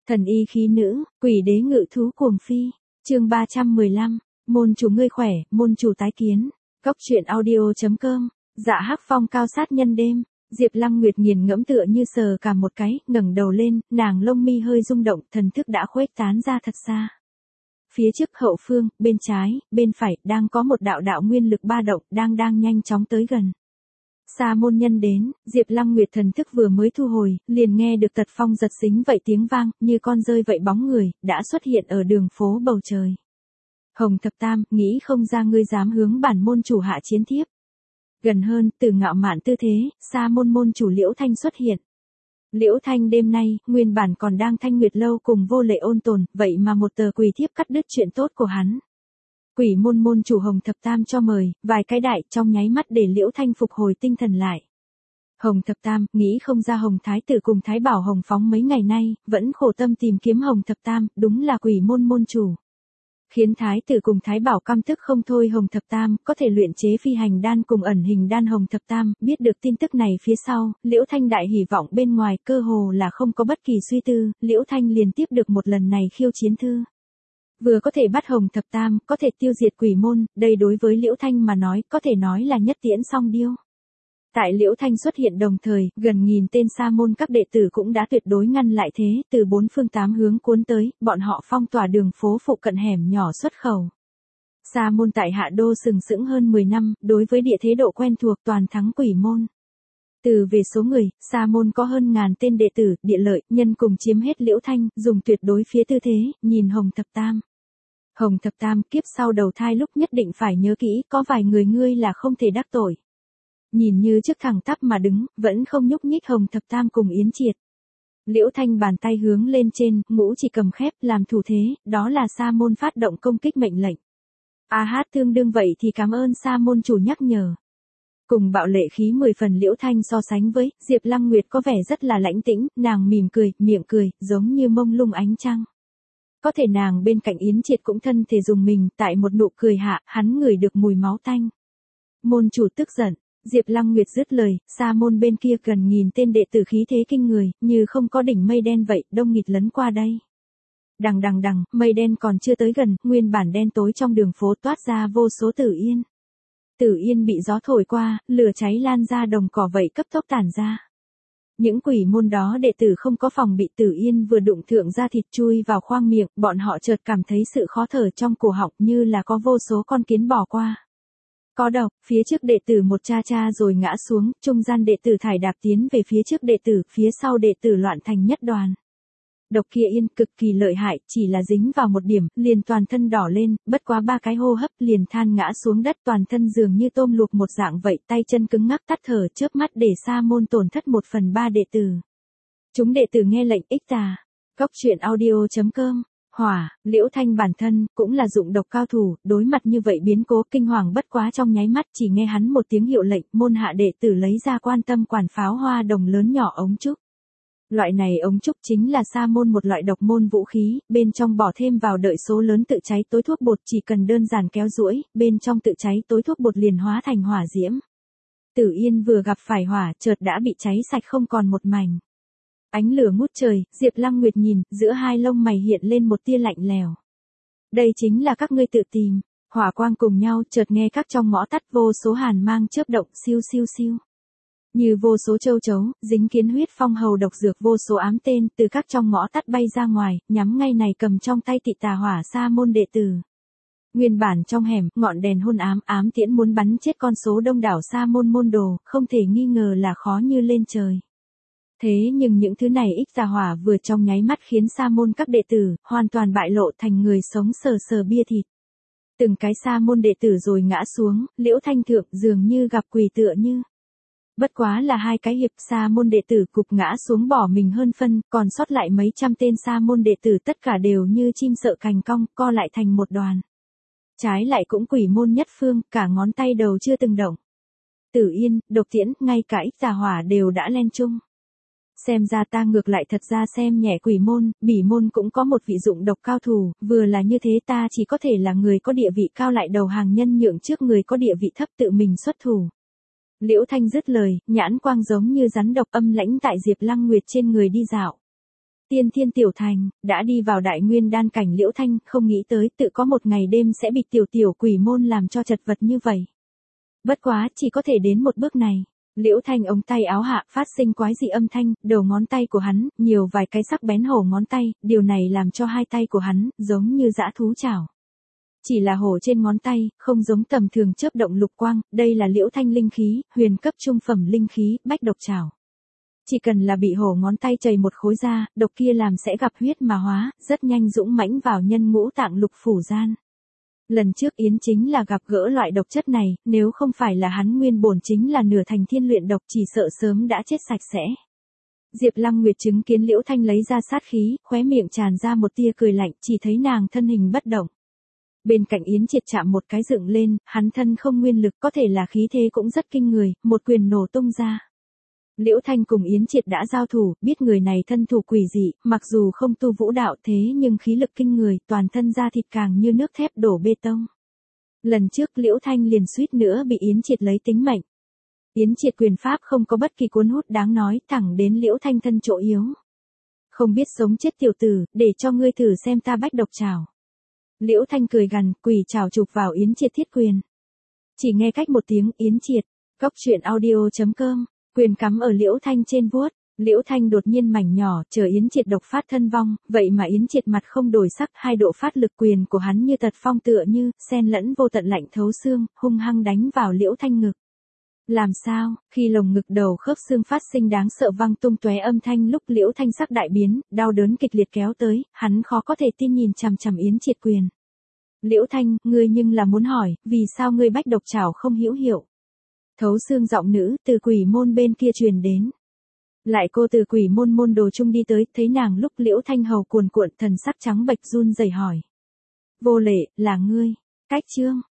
Thần y khí nữ, quỷ đế ngự thú cuồng phi. Chương 315. Môn chủ ngươi khỏe, môn chủ tái kiến. Góc truyện audio.com. Dạ Hắc Phong cao sát nhân đêm. Diệp Lăng Nguyệt nghiền ngẫm tựa như sờ cả một cái, ngẩng đầu lên, nàng lông mi hơi rung động, thần thức đã khuếch tán ra thật xa. Phía trước hậu phương, bên trái, bên phải, đang có một đạo đạo nguyên lực ba động, đang nhanh chóng tới gần. Sa môn nhân đến, Diệp Lăng Nguyệt thần thức vừa mới thu hồi, liền nghe được tật phong giật xính vậy tiếng vang, như con rơi vậy bóng người, đã xuất hiện ở đường phố bầu trời. Hồng Thập Tam, nghĩ không ra ngươi dám hướng bản môn chủ hạ chiến thiếp. Gần hơn, từ ngạo mạn tư thế, Sa môn môn chủ Liễu Thanh xuất hiện. Liễu Thanh đêm nay, nguyên bản còn đang Thanh Nguyệt lâu cùng Vô Lệ ôn tồn, vậy mà một tờ quỳ thiếp cắt đứt chuyện tốt của hắn. Quỷ môn môn chủ Hồng Thập Tam cho mời, vài cái đại trong nháy mắt để Liễu Thanh phục hồi tinh thần lại. Hồng Thập Tam, nghĩ không ra Hồng Thái tử cùng Thái Bảo Hồng Phóng mấy ngày nay, vẫn khổ tâm tìm kiếm Hồng Thập Tam, đúng là quỷ môn môn chủ. Khiến Thái tử cùng Thái Bảo căm tức không thôi. Hồng Thập Tam có thể luyện chế phi hành đan cùng ẩn hình đan. Hồng Thập Tam biết được tin tức này phía sau, Liễu Thanh đại hỉ vọng bên ngoài, cơ hồ là không có bất kỳ suy tư, Liễu Thanh liền tiếp được một lần này khiêu chiến thư. Vừa có thể bắt Hồng Thập Tam, có thể tiêu diệt quỷ môn, đây đối với Liễu Thanh mà nói, có thể nói là nhất tiễn song điêu. Tại Liễu Thanh xuất hiện đồng thời, gần nghìn tên sa môn các đệ tử cũng đã tuyệt đối ngăn lại thế, từ bốn phương tám hướng cuốn tới, bọn họ phong tỏa đường phố phụ cận hẻm nhỏ xuất khẩu. Sa môn tại Hạ Đô sừng sững hơn 10 năm, đối với địa thế độ quen thuộc toàn thắng quỷ môn. Từ về số người, sa môn có hơn ngàn tên đệ tử, địa lợi, nhân cùng chiếm hết Liễu Thanh, dùng tuyệt đối phía tư thế, nhìn Hồng Thập Tam. Hồng Thập Tam, kiếp sau đầu thai lúc nhất định phải nhớ kỹ, có vài người ngươi là không thể đắc tội. Nhìn như trước thẳng tắp mà đứng, vẫn không nhúc nhích. Hồng Thập Tam cùng Yến Triệt. Liễu Thanh bàn tay hướng lên trên, ngũ chỉ cầm khép, làm thủ thế, đó là sa môn phát động công kích mệnh lệnh. A hát tương đương vậy thì cảm ơn sa môn chủ nhắc nhở. Cùng bạo lệ khí 10 phần Liễu Thanh so sánh với, Diệp Lăng Nguyệt có vẻ rất là lãnh tĩnh, nàng mỉm cười, miệng cười, giống như mông lung ánh trăng. Có thể nàng bên cạnh Yến Triệt cũng thân thể dùng mình, tại một nụ cười hạ, hắn ngửi được mùi máu tanh. Môn chủ tức giận, Diệp Lăng Nguyệt dứt lời, sa môn bên kia gần nghìn tên đệ tử khí thế kinh người, như không có đỉnh mây đen vậy, đông nghịt lấn qua đây. Đằng, mây đen còn chưa tới gần, nguyên bản đen tối trong đường phố toát ra vô số tử yên. Tử yên bị gió thổi qua, lửa cháy lan ra đồng cỏ vậy cấp tốc tản ra. Những quỷ môn đó đệ tử không có phòng bị, tử yên vừa đụng thượng ra thịt chui vào khoang miệng, bọn họ chợt cảm thấy sự khó thở trong cổ họng, như là có vô số con kiến bò qua. Có độc, phía trước đệ tử một cha rồi ngã xuống, trung gian đệ tử thải đạp tiến về phía trước đệ tử, phía sau đệ tử loạn thành nhất đoàn. Độc kia yên cực kỳ lợi hại, chỉ là dính vào một điểm, liền toàn thân đỏ lên, bất quá 3 cái hô hấp liền than ngã xuống đất, toàn thân dường như tôm luộc một dạng vậy, tay chân cứng ngắc tắt thở, chớp mắt để sa môn tổn thất 1/3 đệ tử. Chúng đệ tử nghe lệnh ích tà. Góc truyện audio.com. Hỏa, Liễu Thanh bản thân, cũng là dụng độc cao thủ, đối mặt như vậy biến cố kinh hoàng bất quá trong nháy mắt, chỉ nghe hắn một tiếng hiệu lệnh, môn hạ đệ tử lấy ra quan tâm quản pháo hoa đồng lớn nhỏ ống trúc. Loại này ống trúc chính là sa môn một loại độc môn vũ khí, bên trong bỏ thêm vào đợi số lớn tự cháy tối thuốc bột, chỉ cần đơn giản kéo duỗi, bên trong tự cháy tối thuốc bột liền hóa thành hỏa diễm. Tử Yên vừa gặp phải hỏa, chợt đã bị cháy sạch không còn một mảnh. Ánh lửa ngút trời, Diệp Lăng Nguyệt nhìn, giữa hai lông mày hiện lên một tia lạnh lẽo. Đây chính là các ngươi tự tìm. Hỏa quang cùng nhau, chợt nghe các trong ngõ tắt vô số hàn mang chớp động, siêu siêu siêu. Như vô số châu chấu, dính kiến huyết phong hầu độc dược, vô số ám tên từ các trong ngõ tắt bay ra ngoài, nhắm ngay này cầm trong tay tị tà hỏa sa môn đệ tử. Nguyên bản trong hẻm, ngọn đèn hôn ám tiễn muốn bắn chết con số đông đảo sa môn môn đồ, không thể nghi ngờ là khó như lên trời. Thế nhưng những thứ này ích tà hỏa vừa trong nháy mắt khiến sa môn các đệ tử hoàn toàn bại lộ thành người sống sờ bia thịt. Từng cái sa môn đệ tử rồi ngã xuống, Liễu Thanh thượng dường như gặp quỷ tựa như. Bất quá là 2 cái hiệp, sa môn đệ tử cục ngã xuống bỏ mình hơn phân, còn sót lại mấy trăm tên sa môn đệ tử tất cả đều như chim sợ cành cong, co lại thành một đoàn. Trái lại cũng quỷ môn nhất phương, cả ngón tay đầu chưa từng động. Tử Yên, độc tiễn, ngay cả ích tà hỏa đều đã len chung. Xem ra ta ngược lại thật ra xem nhẹ quỷ môn, bỉ môn cũng có một vị dụng độc cao thủ, vừa là như thế ta chỉ có thể là người có địa vị cao lại đầu hàng nhân nhượng trước người có địa vị thấp tự mình xuất thủ. Liễu Thanh dứt lời, nhãn quang giống như rắn độc âm lãnh tại Diệp Lăng Nguyệt trên người đi dạo. Tiên thiên tiểu thành, đã đi vào đại nguyên đan cảnh Liễu Thanh, không nghĩ tới tự có một ngày đêm sẽ bị tiểu quỷ môn làm cho chật vật như vậy. Bất quá, chỉ có thể đến một bước này. Liễu Thanh ống tay áo hạ phát sinh quái dị âm thanh, đầu ngón tay của hắn, nhiều vài cái sắc bén hổ ngón tay, điều này làm cho hai tay của hắn, giống như dã thú chảo. Chỉ là hổ trên ngón tay, không giống tầm thường chớp động lục quang, đây là Liễu Thanh linh khí, huyền cấp trung phẩm linh khí, bách độc chảo. Chỉ cần là bị hổ ngón tay chày một khối da, độc kia làm sẽ gặp huyết mà hóa, rất nhanh dũng mãnh vào nhân ngũ tạng lục phủ gian. Lần trước Yến chính là gặp gỡ loại độc chất này, nếu không phải là hắn nguyên bổn chính là nửa thành thiên luyện độc chỉ sợ sớm đã chết sạch sẽ. Diệp Lăng Nguyệt chứng kiến Liễu Thanh lấy ra sát khí, khóe miệng tràn ra một tia cười lạnh, chỉ thấy nàng thân hình bất động. Bên cạnh Yến Triệt chạm một cái dựng lên, hắn thân không nguyên lực, có thể là khí thế cũng rất kinh người, một quyền nổ tung ra. Liễu Thanh cùng Yến Triệt đã giao thủ, biết người này thân thủ quỷ dị, mặc dù không tu vũ đạo thế nhưng khí lực kinh người, toàn thân da thịt càng như nước thép đổ bê tông. Lần trước Liễu Thanh liền suýt nữa bị Yến Triệt lấy tính mệnh. Yến Triệt quyền pháp không có bất kỳ cuốn hút đáng nói, thẳng đến Liễu Thanh thân chỗ yếu. Không biết sống chết tiểu tử, để cho ngươi thử xem ta bách độc chảo. Liễu Thanh cười gằn, quỷ chảo chụp vào Yến Triệt thiết quyền. Chỉ nghe cách một tiếng Yến Triệt, goctruyện.audio.com. Quyền cắm ở Liễu Thanh trên vuốt, Liễu Thanh đột nhiên mảnh nhỏ, chờ Yến Triệt độc phát thân vong, vậy mà Yến Triệt mặt không đổi sắc, hai độ phát lực quyền của hắn như tật phong tựa như, xen lẫn vô tận lạnh thấu xương, hung hăng đánh vào Liễu Thanh ngực. Làm sao, khi lồng ngực đầu khớp xương phát sinh đáng sợ vang tung tóe âm thanh lúc Liễu Thanh sắc đại biến, đau đớn kịch liệt kéo tới, hắn khó có thể tin nhìn chằm chằm Yến Triệt quyền. Liễu Thanh, ngươi nhưng là muốn hỏi, vì sao ngươi bách độc chảo không hữu hiệu? Thấu xương giọng nữ từ quỷ môn bên kia truyền đến. Lại cô từ quỷ môn môn đồ chung đi tới, thấy nàng lúc Liễu Thanh hầu cuồn cuộn thần sắc trắng bệch run rẩy hỏi. Vô Lệ, là ngươi. Cách chương,